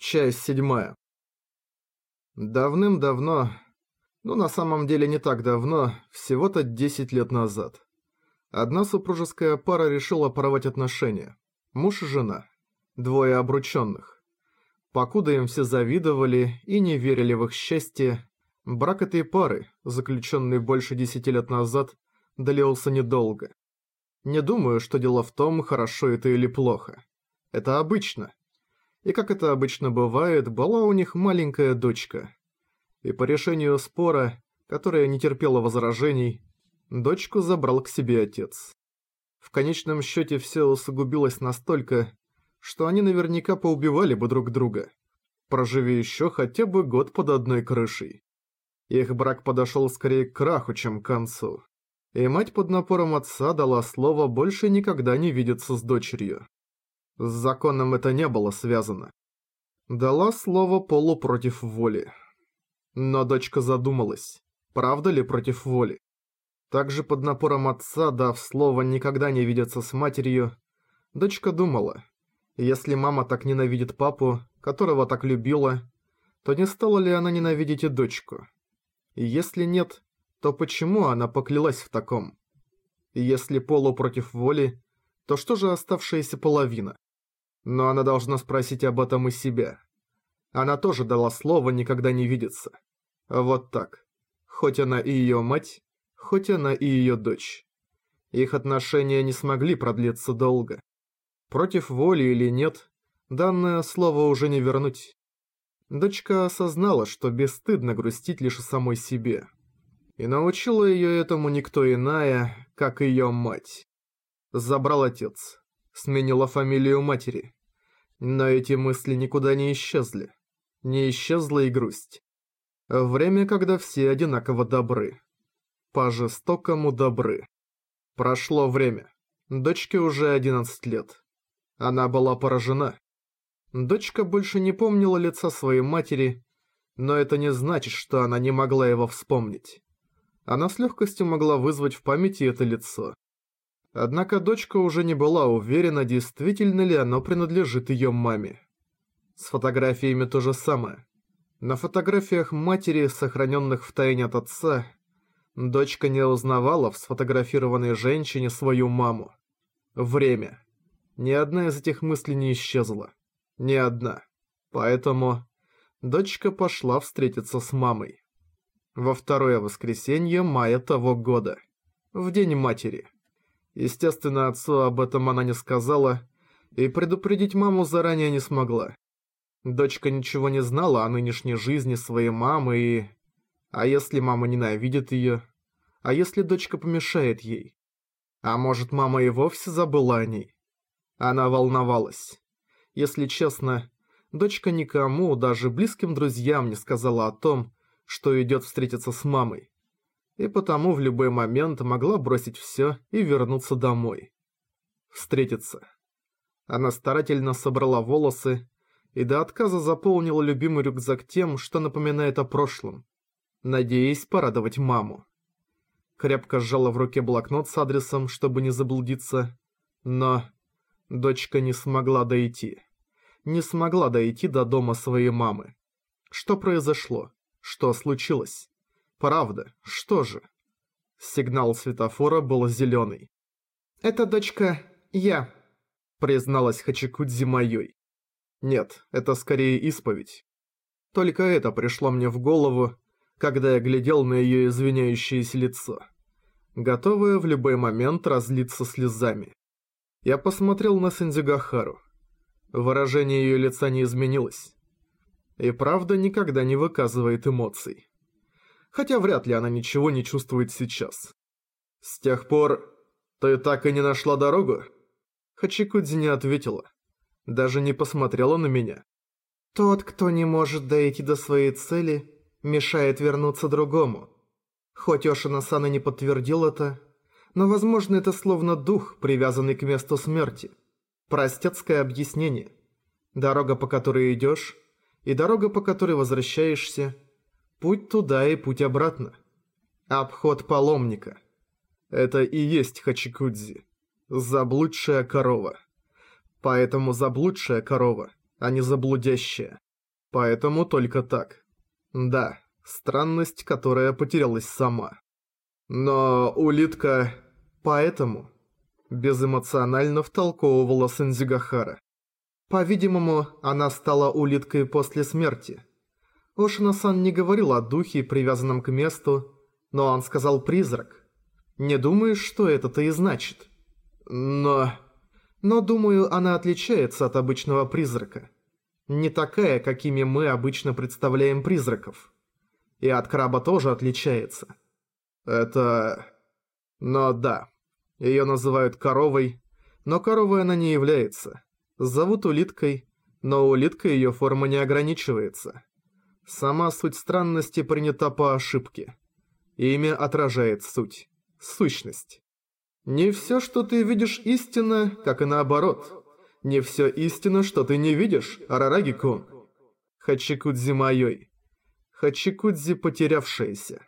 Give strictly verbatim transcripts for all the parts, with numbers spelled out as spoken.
Часть седьмая. Давным-давно, ну на самом деле не так давно, всего-то десять лет назад, одна супружеская пара решила порвать отношения. Муж и жена. Двое обрученных. Покуда им все завидовали и не верили в их счастье, брак этой пары, заключенный больше десяти лет назад, длился недолго. Не думаю, что дело в том, хорошо это или плохо. Это обычно. И как это обычно бывает, была у них маленькая дочка. И по решению спора, которая не терпела возражений, дочку забрал к себе отец. В конечном счете все усугубилось настолько, что они наверняка поубивали бы друг друга, проживи еще хотя бы год под одной крышей. Их брак подошел скорее к краху, чем к концу. И мать под напором отца дала слово больше никогда не видеться с дочерью. С законом это не было связано. Дала слово Полу против воли. Но дочка задумалась, правда ли против воли. Также под напором отца, дав слово никогда не видеться с матерью, дочка думала, если мама так ненавидит папу, которого так любила, то не стала ли она ненавидеть и дочку? И если нет, то почему она поклялась в таком? И если Полу против воли, то что же оставшаяся половина? Но она должна спросить об этом и себя. Она тоже дала слово никогда не видеться. Вот так. Хоть она и ее мать, хоть она и ее дочь. Их отношения не смогли продлиться долго. Против воли или нет, данное слово уже не вернуть. Дочка осознала, что бесстыдно грустить лишь о самой себе. И научила ее этому никто иная, как ее мать. Забрал отец. Сменила фамилию матери. Но эти мысли никуда не исчезли. Не исчезла и грусть. Время, когда все одинаково добры. По-жестокому добры. Прошло время. Дочке уже одиннадцать лет. Она была поражена. Дочка больше не помнила лица своей матери, но это не значит, что она не могла его вспомнить. Она с легкостью могла вызвать в памяти это лицо. Однако дочка уже не была уверена, действительно ли оно принадлежит ее маме. С фотографиями то же самое. На фотографиях матери, сохраненных в тайне от отца, дочка не узнавала в сфотографированной женщине свою маму. Время. Ни одна из этих мыслей не исчезла. Ни одна. Поэтому дочка пошла встретиться с мамой. Во второе воскресенье мая того года. В день матери. Естественно, отцу об этом она не сказала, и предупредить маму заранее не смогла. Дочка ничего не знала о нынешней жизни своей мамы и... А если мама ненавидит ее? А если дочка помешает ей? А может, мама и вовсе забыла о ней? Она волновалась. Если честно, дочка никому, даже близким друзьям, не сказала о том, что идет встретиться с мамой. И потому в любой момент могла бросить все и вернуться домой. Встретиться. Она старательно собрала волосы и до отказа заполнила любимый рюкзак тем, что напоминает о прошлом, надеясь порадовать маму. Крепко сжала в руке блокнот с адресом, чтобы не заблудиться, но дочка не смогла дойти. Не смогла дойти до дома своей мамы. Что произошло? Что случилось? Правда, что же? Сигнал светофора был зеленый. «Это, дочка, я», — призналась Хачикудзи Майой. Нет, это скорее исповедь. Только это пришло мне в голову, когда я глядел на ее извиняющееся лицо, готовое в любой момент разлиться слезами. Я посмотрел на Сэндзюгахару. Выражение ее лица не изменилось. И правда никогда не выказывает эмоций. Хотя вряд ли она ничего не чувствует сейчас. «С тех пор ты так и не нашла дорогу?» Хачикудзи не ответила. Даже не посмотрела на меня. «Тот, кто не может дойти до своей цели, мешает вернуться другому. Хоть Ошина-сан и не подтвердил это, но возможно это словно дух, привязанный к месту смерти. Простецкое объяснение. Дорога, по которой идешь, и дорога, по которой возвращаешься, путь туда и путь обратно. Обход паломника. Это и есть Хачикудзи. Заблудшая корова. Поэтому заблудшая корова, а не заблудящая. Поэтому только так. Да, странность, которая потерялась сама. Но улитка... Поэтому... Безэмоционально втолковывала Сэндзюгахара. По-видимому, она стала улиткой после смерти. Ошина-сан не говорил о духе, привязанном к месту, но он сказал «призрак». Не думаешь, что это-то и значит? Но... Но, думаю, она отличается от обычного призрака. Не такая, какими мы обычно представляем призраков. И от краба тоже отличается. Это... Но да, ее называют коровой, но коровой она не является. Зовут улиткой, но улиткой ее форма не ограничивается. Сама суть странности принята по ошибке. Имя отражает суть. Сущность. Не все, что ты видишь, истинно, как и наоборот. Не все истинно, что ты не видишь, Арараги-кун. Хачикудзи Майой. Хачикудзи потерявшаяся.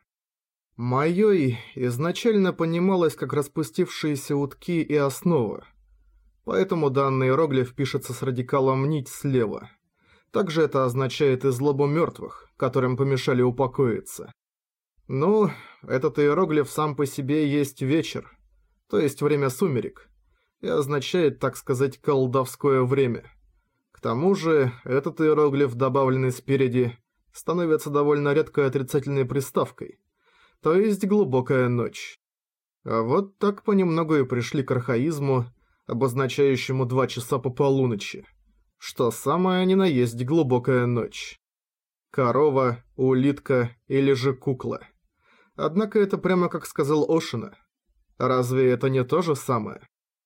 Майой изначально понималось как распустившиеся утки и основа. Поэтому данный иероглиф пишется с радикалом «нить» слева. Также это означает и злобу мертвых, которым помешали упокоиться. Ну, этот иероглиф сам по себе есть вечер, то есть время сумерек, и означает, так сказать, колдовское время. К тому же, этот иероглиф, добавленный спереди, становится довольно редкой отрицательной приставкой, то есть глубокая ночь. А вот так понемногу и пришли к архаизму, обозначающему два часа по полуночи, что самое ни на есть глубокая ночь. Корова, улитка или же кукла. Однако это прямо как сказал Ошина. Разве это не то же самое?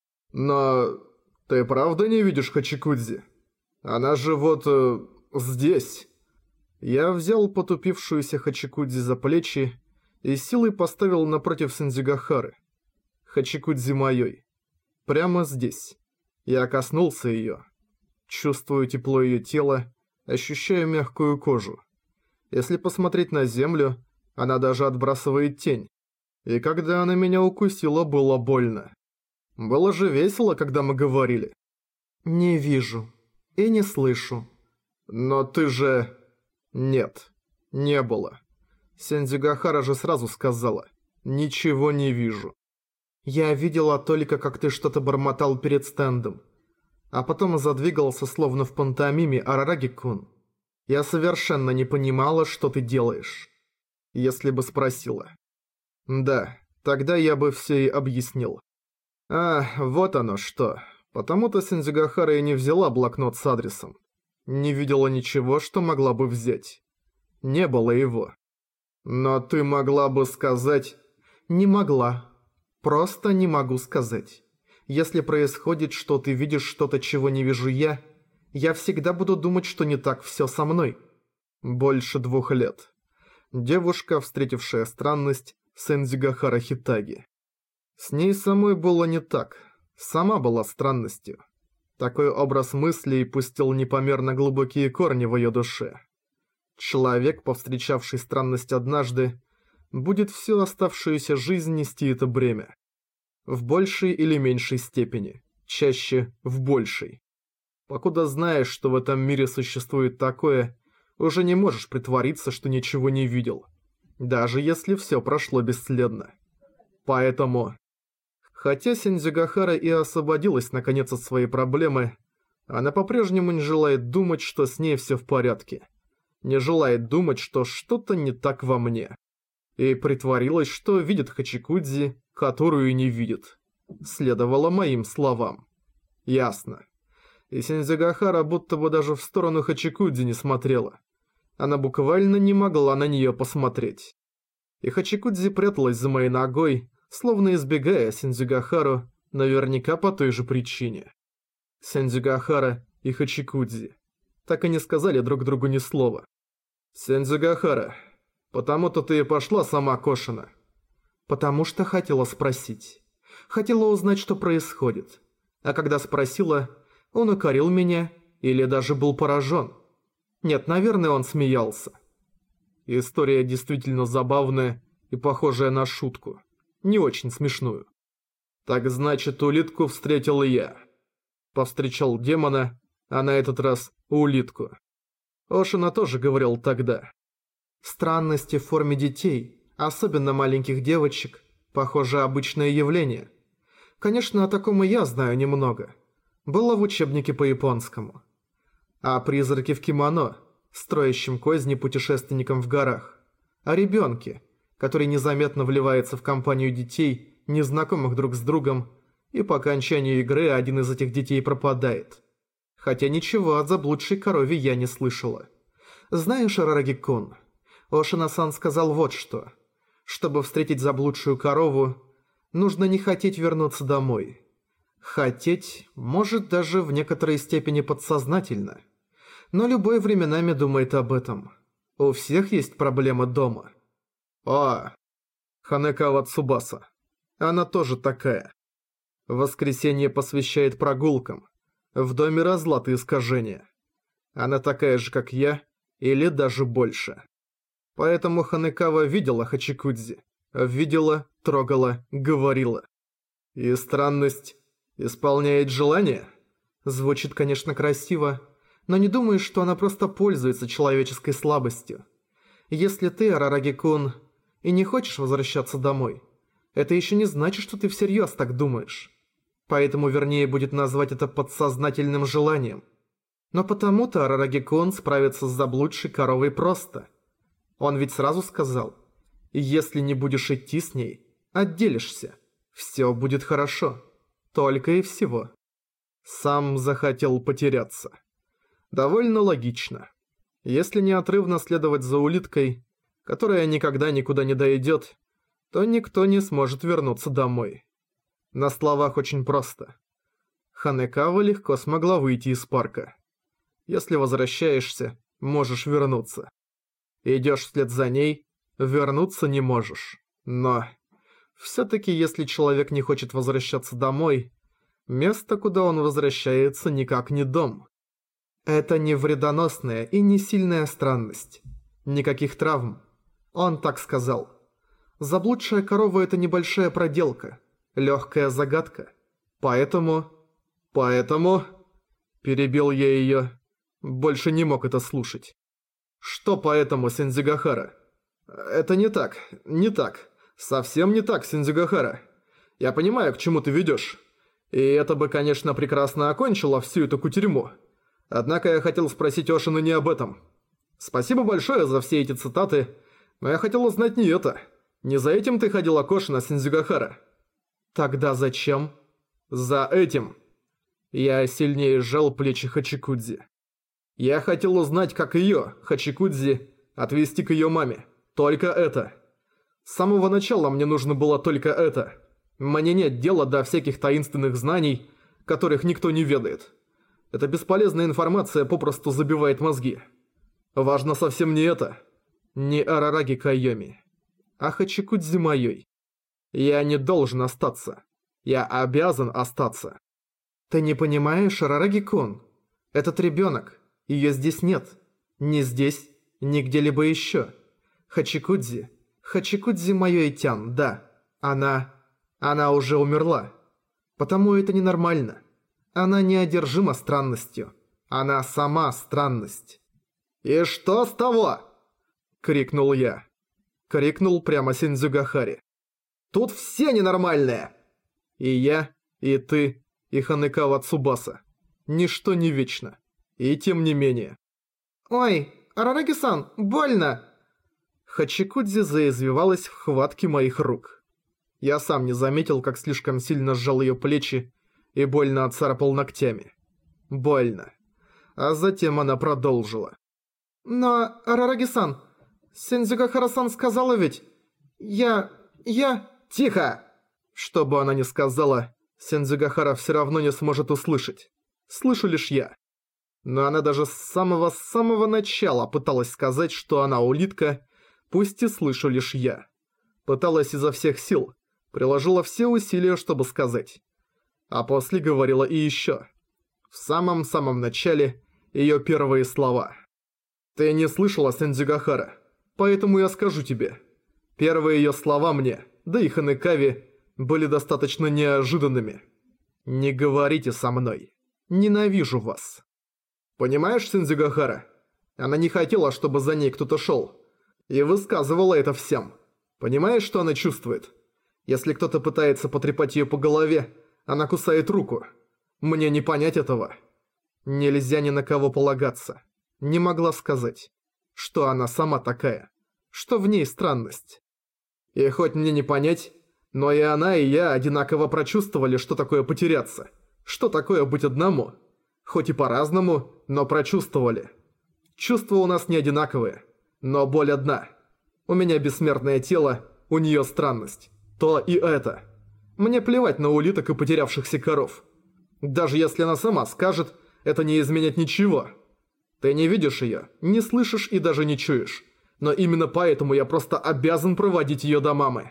Но ты правда не видишь Хачикудзи? Она же вот э, здесь. Я взял потупившуюся Хачикудзи за плечи и силой поставил напротив Сэндзюгахары. Хачикудзи Майой. Прямо здесь. Я коснулся ее. Чувствую тепло ее тела, ощущаю мягкую кожу. Если посмотреть на землю, она даже отбрасывает тень. И когда она меня укусила, было больно. Было же весело, когда мы говорили. Не вижу. И не слышу. Но ты же... Нет. Не было. Сэндзюгахара же сразу сказала. Ничего не вижу. Я видела только, как ты что-то бормотал перед стендом. А потом задвигался, словно в пантомиме, Арараги-кун. Я совершенно не понимала, что ты делаешь. Если бы спросила. Да, тогда я бы все и объяснил. А, вот оно что. Потому-то Сэндзюгахара и не взяла блокнот с адресом. Не видела ничего, что могла бы взять. Не было его. Но ты могла бы сказать... Не могла. Просто не могу сказать. Если происходит, что ты видишь что-то, чего не вижу я, я всегда буду думать, что не так все со мной. Больше двух лет. Девушка, встретившая странность, Сэндзюгахара Хитаги. С ней самой было не так. Сама была странностью. Такой образ мыслей пустил непомерно глубокие корни в ее душе. Человек, повстречавший странность однажды, будет всю оставшуюся жизнь нести это бремя. В большей или меньшей степени. Чаще в большей. Покуда знаешь, что в этом мире существует такое, уже не можешь притвориться, что ничего не видел. Даже если все прошло бесследно. Поэтому... Хотя Сэндзюгахара и освободилась наконец от своей проблемы, она по-прежнему не желает думать, что с ней все в порядке. Не желает думать, что что-то не так во мне. И притворилась, что видит Хачикудзи, которую не видит. Следовало моим словам. Ясно. И Сэндзюгахара будто бы даже в сторону Хачикудзи не смотрела. Она буквально не могла на нее посмотреть. И Хачикудзи пряталась за моей ногой, словно избегая Сэндзюгахару, наверняка по той же причине. Сэндзюгахара и Хачикудзи так и не сказали друг другу ни слова. «Сэндзюгахара, потому-то ты и пошла сама к Ошина». «Потому что хотела спросить. Хотела узнать, что происходит. А когда спросила, он укорил меня или даже был поражен. Нет, наверное, он смеялся». История действительно забавная и похожая на шутку. Не очень смешную. Так значит, улитку встретил я. Повстречал демона, а на этот раз улитку. Ошина тоже говорил тогда. Странности в форме детей, особенно маленьких девочек, похоже, обычное явление. Конечно, о таком и я знаю немного. Было в учебнике по японскому. А призраки в кимоно, строящим козни путешественникам в горах. О ребенке, который незаметно вливается в компанию детей, незнакомых друг с другом, и по окончанию игры один из этих детей пропадает. Хотя ничего от заблудшей корове я не слышала. Знаешь, Арараги-кун, Ошина-сан сказал вот что. Чтобы встретить заблудшую корову, нужно не хотеть вернуться домой. Хотеть, может, даже в некоторой степени подсознательно. Но любой временами думает об этом. У всех есть проблемы дома. О, Ханекава Цубаса. Она тоже такая. Воскресенье посвящает прогулкам. В доме разлад и искажения. Она такая же, как я, или даже больше. Поэтому Ханекава видела Хачикудзи. Видела, трогала, говорила. И странность исполняет желание? Звучит, конечно, красиво, но не думаешь, что она просто пользуется человеческой слабостью. Если ты, Арараги-кун, и не хочешь возвращаться домой, это еще не значит, что ты всерьез так думаешь. Поэтому вернее будет назвать это подсознательным желанием. Но потому-то Арараги-кун справится с заблудшей коровой просто. Он ведь сразу сказал, если не будешь идти с ней, отделишься. Все будет хорошо. Только и всего. Сам захотел потеряться. Довольно логично. Если неотрывно следовать за улиткой, которая никогда никуда не дойдет, то никто не сможет вернуться домой. На словах очень просто. Ханекава легко смогла выйти из парка. Если возвращаешься, можешь вернуться. Идешь вслед за ней, вернуться не можешь. Но все-таки если человек не хочет возвращаться домой, место, куда он возвращается, никак не дом. Это не вредоносная и не сильная странность. Никаких травм. Он так сказал. Заблудшая корова – это небольшая проделка, легкая загадка. Поэтому... Поэтому... Перебил я ее. Больше не мог это слушать. Что поэтому, Синдзюгахара? Это не так, не так. Совсем не так, Синдзюгахара. Я понимаю, к чему ты ведешь. И это бы, конечно, прекрасно окончило всю эту кутерьму. Однако я хотел спросить Ошину не об этом. Спасибо большое за все эти цитаты, но я хотел узнать не это. Не за этим ты ходила к Ошина, Синдзюгахара. Тогда зачем? За этим. Я сильнее сжал плечи Хачикудзи. Я хотел узнать, как ее, Хачикудзи, отвезти к ее маме. Только это. С самого начала мне нужно было только это. Мне нет дела до всяких таинственных знаний, которых никто не ведает. Эта бесполезная информация попросту забивает мозги. Важно совсем не это. Не Арараги Кайоми, а Хачикудзи моей. Я не должен остаться. Я обязан остаться. Ты не понимаешь, Арараги-кун? Этот ребенок. Ее здесь нет. Ни здесь, ни где-либо еще. Хачикудзи. Хачикудзи моё Итян, да. Она... Она уже умерла. Потому это ненормально. Она неодержима странностью. Она сама странность. «И что с того?» — крикнул я. Крикнул прямо Синдзюгахари. «Тут все ненормальные!» И я, и ты, и Ханекава Цубаса. Ничто не вечно. И тем не менее. «Ой, Арараги-сан, больно!» Хачикудзи заизвивалась в хватке моих рук. Я сам не заметил, как слишком сильно сжал ее плечи и больно отцарапал ногтями. Больно. А затем она продолжила. «Но, Арараги-сан, Синдзюгахара-сан сказала ведь... Я... я...» «Тихо!» Что бы она ни сказала, Синдзюгахара все равно не сможет услышать. Слышу лишь я. Но она даже с самого-самого начала пыталась сказать, что она улитка, пусть и слышу лишь я. Пыталась изо всех сил, приложила все усилия, чтобы сказать. А после говорила и еще. В самом-самом начале ее первые слова. «Ты не слышала, Синдзюгахара, поэтому я скажу тебе. Первые ее слова мне, да и Ханекаве, были достаточно неожиданными. Не говорите со мной. Ненавижу вас». Понимаешь, Синдзюгахара? Она не хотела, чтобы за ней кто-то шел. И высказывала это всем. Понимаешь, что она чувствует? Если кто-то пытается потрепать ее по голове, она кусает руку. Мне не понять этого. Нельзя ни на кого полагаться. Не могла сказать, что она сама такая, что в ней странность. И хоть мне не понять, но и она, и я одинаково прочувствовали, что такое потеряться, что такое быть одному. Хоть и по-разному, но прочувствовали. Чувства у нас не одинаковые, но боль одна. У меня бессмертное тело, у нее странность. То и это. Мне плевать на улиток и потерявшихся коров. Даже если она сама скажет, это не изменит ничего. Ты не видишь ее, не слышишь и даже не чуешь. Но именно поэтому я просто обязан проводить ее до мамы.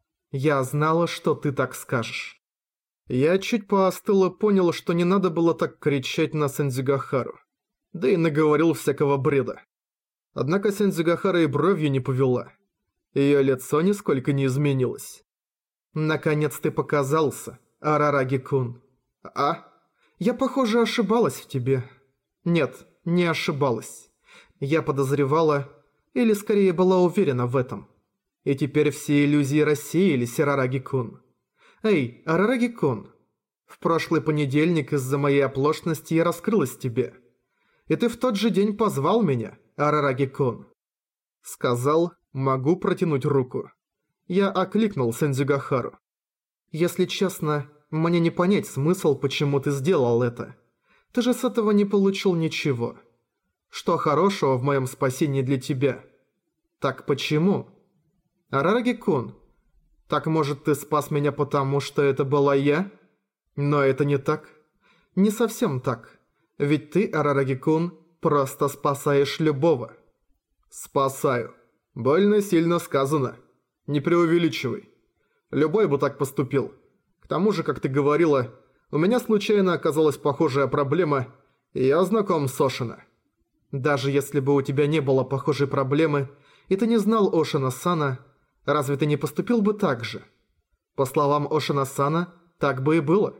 Я знала, что ты так скажешь. Я чуть поостыл и понял, что не надо было так кричать на Сэндзюгахару. Да и наговорил всякого бреда. Однако Сэндзюгахара и бровью не повела. Её лицо нисколько не изменилось. «Наконец ты показался, Арараги-кун». «А? Я, похоже, ошибалась в тебе». «Нет, не ошибалась. Я подозревала, или скорее была уверена в этом. И теперь все иллюзии рассеялись, Арараги-кун. Эй, Арараги-кун, в прошлый понедельник из-за моей оплошности я раскрылась тебе. И ты в тот же день позвал меня, Арараги-кун». Сказал, могу протянуть руку. Я окликнул Сэндзюгахару. «Если честно, мне не понять смысл, почему ты сделал это. Ты же с этого не получил ничего. Что хорошего в моем спасении для тебя? Так почему? Арараги-кун, так может ты спас меня потому, что это была я? Но это не так. Не совсем так. Ведь ты, Арараги-кун, просто спасаешь любого». «Спасаю. Больно сильно сказано. Не преувеличивай. Любой бы так поступил. К тому же, как ты говорила, у меня случайно оказалась похожая проблема, и я знаком с Ошино». «Даже если бы у тебя не было похожей проблемы, и ты не знал Ошино-сана, разве ты не поступил бы так же? По словам Ошино-сана, так бы и было».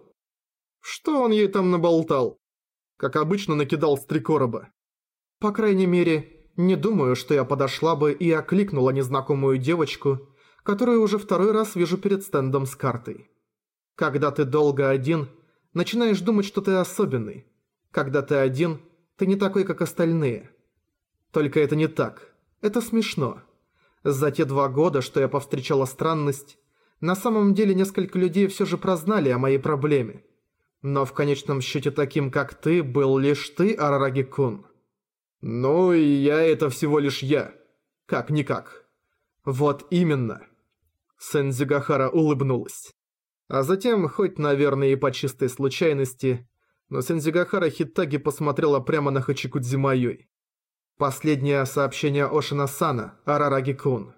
Что он ей там наболтал? Как обычно, накидал с три короба. По крайней мере, не думаю, что я подошла бы и окликнула незнакомую девочку, которую уже второй раз вижу перед стендом с картой. Когда ты долго один, начинаешь думать, что ты особенный. Когда ты один, ты не такой, как остальные. Только это не так. Это смешно. За те два года, что я повстречала странность, на самом деле несколько людей все же прознали о моей проблеме. Но в конечном счете таким, как ты, был лишь ты, Арараги-кун. «Ну, и я это всего лишь я. Как-никак». «Вот именно». Сэндзюгахара улыбнулась. А затем, хоть, наверное, и по чистой случайности, но Сэндзюгахара Хитаги посмотрела прямо на Хачикудзи Майой. «Последнее сообщение Ошино-сана, Арараги-кун.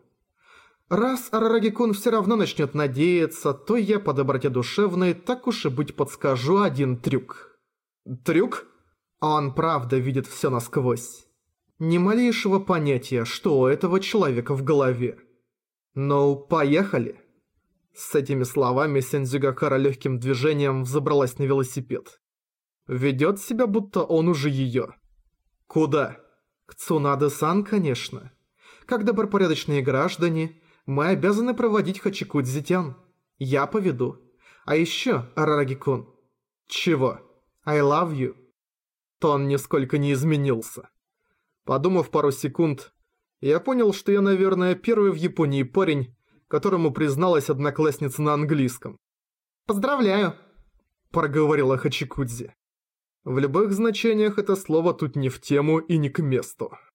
Раз Арараги-кун все равно начнет надеяться, то я по доброте душевной так уж и быть подскажу один трюк». «Трюк?» Он правда видит все насквозь. Ни малейшего понятия, что у этого человека в голове. Ну, поехали. С этими словами Сэндзюгахара легким движением взобралась на велосипед. Ведет себя, будто он уже ее. Куда? К Цунаде-сан, конечно. Как добропорядочные граждане, мы обязаны проводить Хачикудзи-тян. Я поведу. А еще, Арараги-кун. Чего? I love you. Тон нисколько не изменился. Подумав пару секунд, я понял, что я, наверное, первый в Японии парень, которому призналась одноклассница на английском. «Поздравляю», – проговорила Хачикудзи. В любых значениях это слово тут не в тему и не к месту.